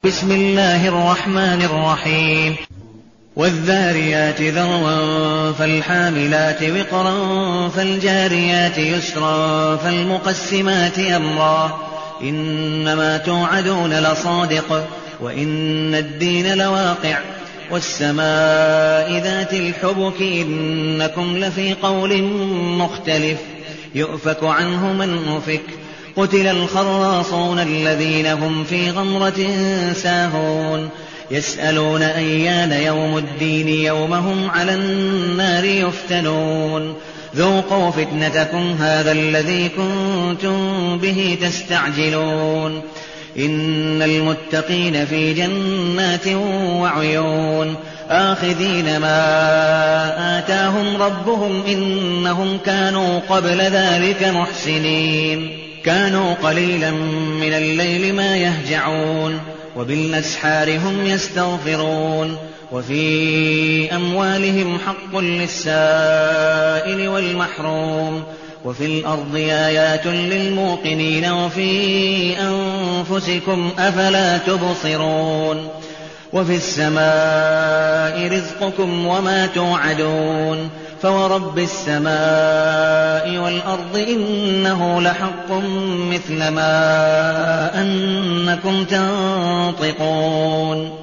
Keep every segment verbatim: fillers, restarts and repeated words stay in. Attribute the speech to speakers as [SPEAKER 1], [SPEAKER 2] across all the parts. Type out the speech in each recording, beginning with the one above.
[SPEAKER 1] بسم الله الرحمن الرحيم والذاريات ذروا فالحاملات وقرا فالجاريات يسرا فالمقسمات أمرا إنما توعدون لصادق وإن الدين لواقع والسماء ذات الحبك إنكم لفي قول مختلف يؤفك عنه من أفك قتل الخراصون الذين هم في غمرة ساهون يسألون أيان يوم الدين يوم هم على النار يفتنون ذوقوا فتنتكم هذا الذي كنتم به تستعجلون إن المتقين في جنات وعيون آخذين ما آتاهم ربهم إنهم كانوا قبل ذلك محسنين كانوا قليلا من الليل ما يهجعون وبالأسحار هم يستغفرون وفي أموالهم حق للسائل والمحروم وفي الأرض آيات للموقنين وفي أنفسكم أفلا تبصرون وفي السماء رزقكم وما توعدون فورب السماء والأرض إنه لحق مثل ما أنكم تنطقون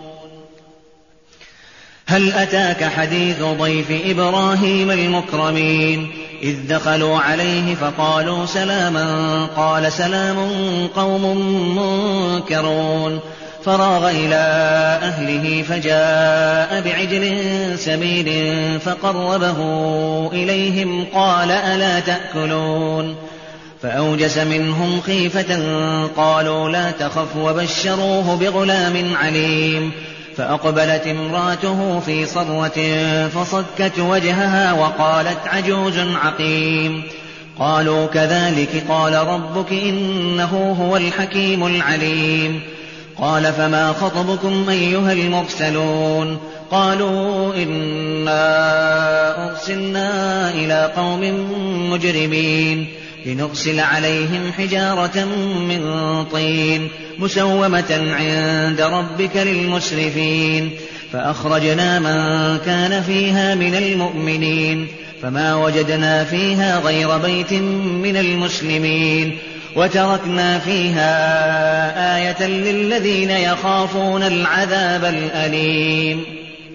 [SPEAKER 1] هل أتاك حديث ضيف إبراهيم المكرمين إذ دخلوا عليه فقالوا سلاما قال سلام قوم منكرون فراغ إلى أهله فجاء بعجل سمين فقربه إليهم قال ألا تأكلون فأوجس منهم خيفة قالوا لا تخف وبشروه بغلام عليم فأقبلت امراته في صرة فصكت وجهها وقالت عجوز عقيم قالوا كذلك قال ربك إنه هو الحكيم العليم قال فما خطبكم أيها المرسلون قالوا إنا أرسلنا إلى قوم مجرمين لنرسل عليهم حجارة من طين مسومة عند ربك للمسرفين فأخرجنا من كان فيها من المؤمنين فما وجدنا فيها غير بيت من المسلمين وتركنا فيها آية للذين يخافون العذاب الأليم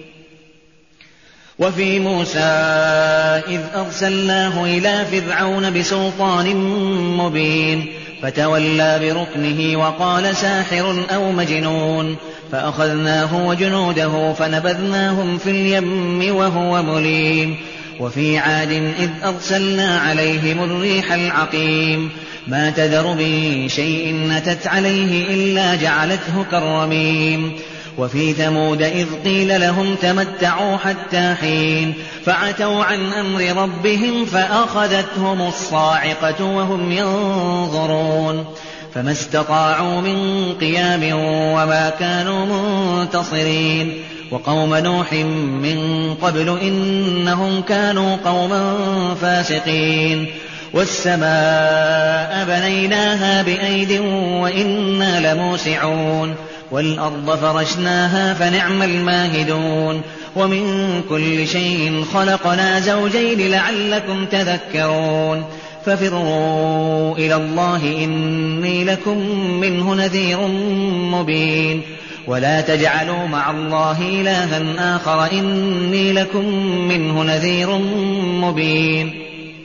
[SPEAKER 1] وفي موسى إذ أرسلناه إلى فرعون بسلطان مبين فتولى بركنه وقال ساحر أو مجنون فأخذناه وجنوده فنبذناهم في اليم وهو مليم وفي عاد إذ أرسلنا عليهم الريح العقيم ما تذر من شيء أتت عليه إلا جعلته كالرميم وفي ثمود إذ قيل لهم تمتعوا حتى حين فعتوا عن أمر ربهم فأخذتهم الصاعقة وهم ينظرون فما استطاعوا من قيام وما كانوا منتصرين وقوم نوح من قبل إنهم كانوا قوما فاسقين والسماء بنيناها بأيد وإنا لموسعون والأرض فرشناها فنعم الماهدون ومن كل شيء خلقنا زوجين لعلكم تذكرون ففروا إلى الله إني لكم منه نذير مبين ولا تجعلوا مع الله إلها آخر إني لكم منه نذير مبين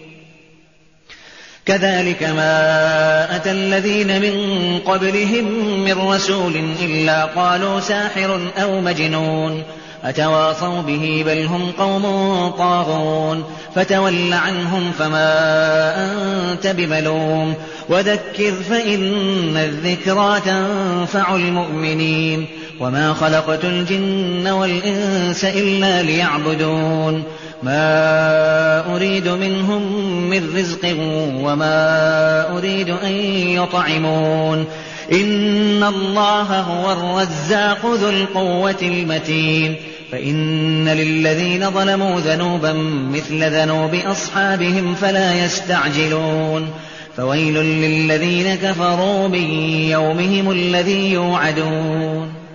[SPEAKER 1] كذلك ما أتى الذين من قبلهم من رسول إلا قالوا ساحر أو مجنون أتواصوا به بل هم قوم طاغون فتول عنهم فما أنت بملوم وذكر فإن الذكرى تنفع المؤمنين وما خلقت الجن والإنس إلا ليعبدون ما أريد منهم من رزق وما أريد أن يطعمون إن الله هو الرزاق ذو القوة المتين فإن للذين ظلموا ذنوبا مثل ذنوب أصحابهم فلا يستعجلون فويل للذين كفروا من يومهم الذي يوعدون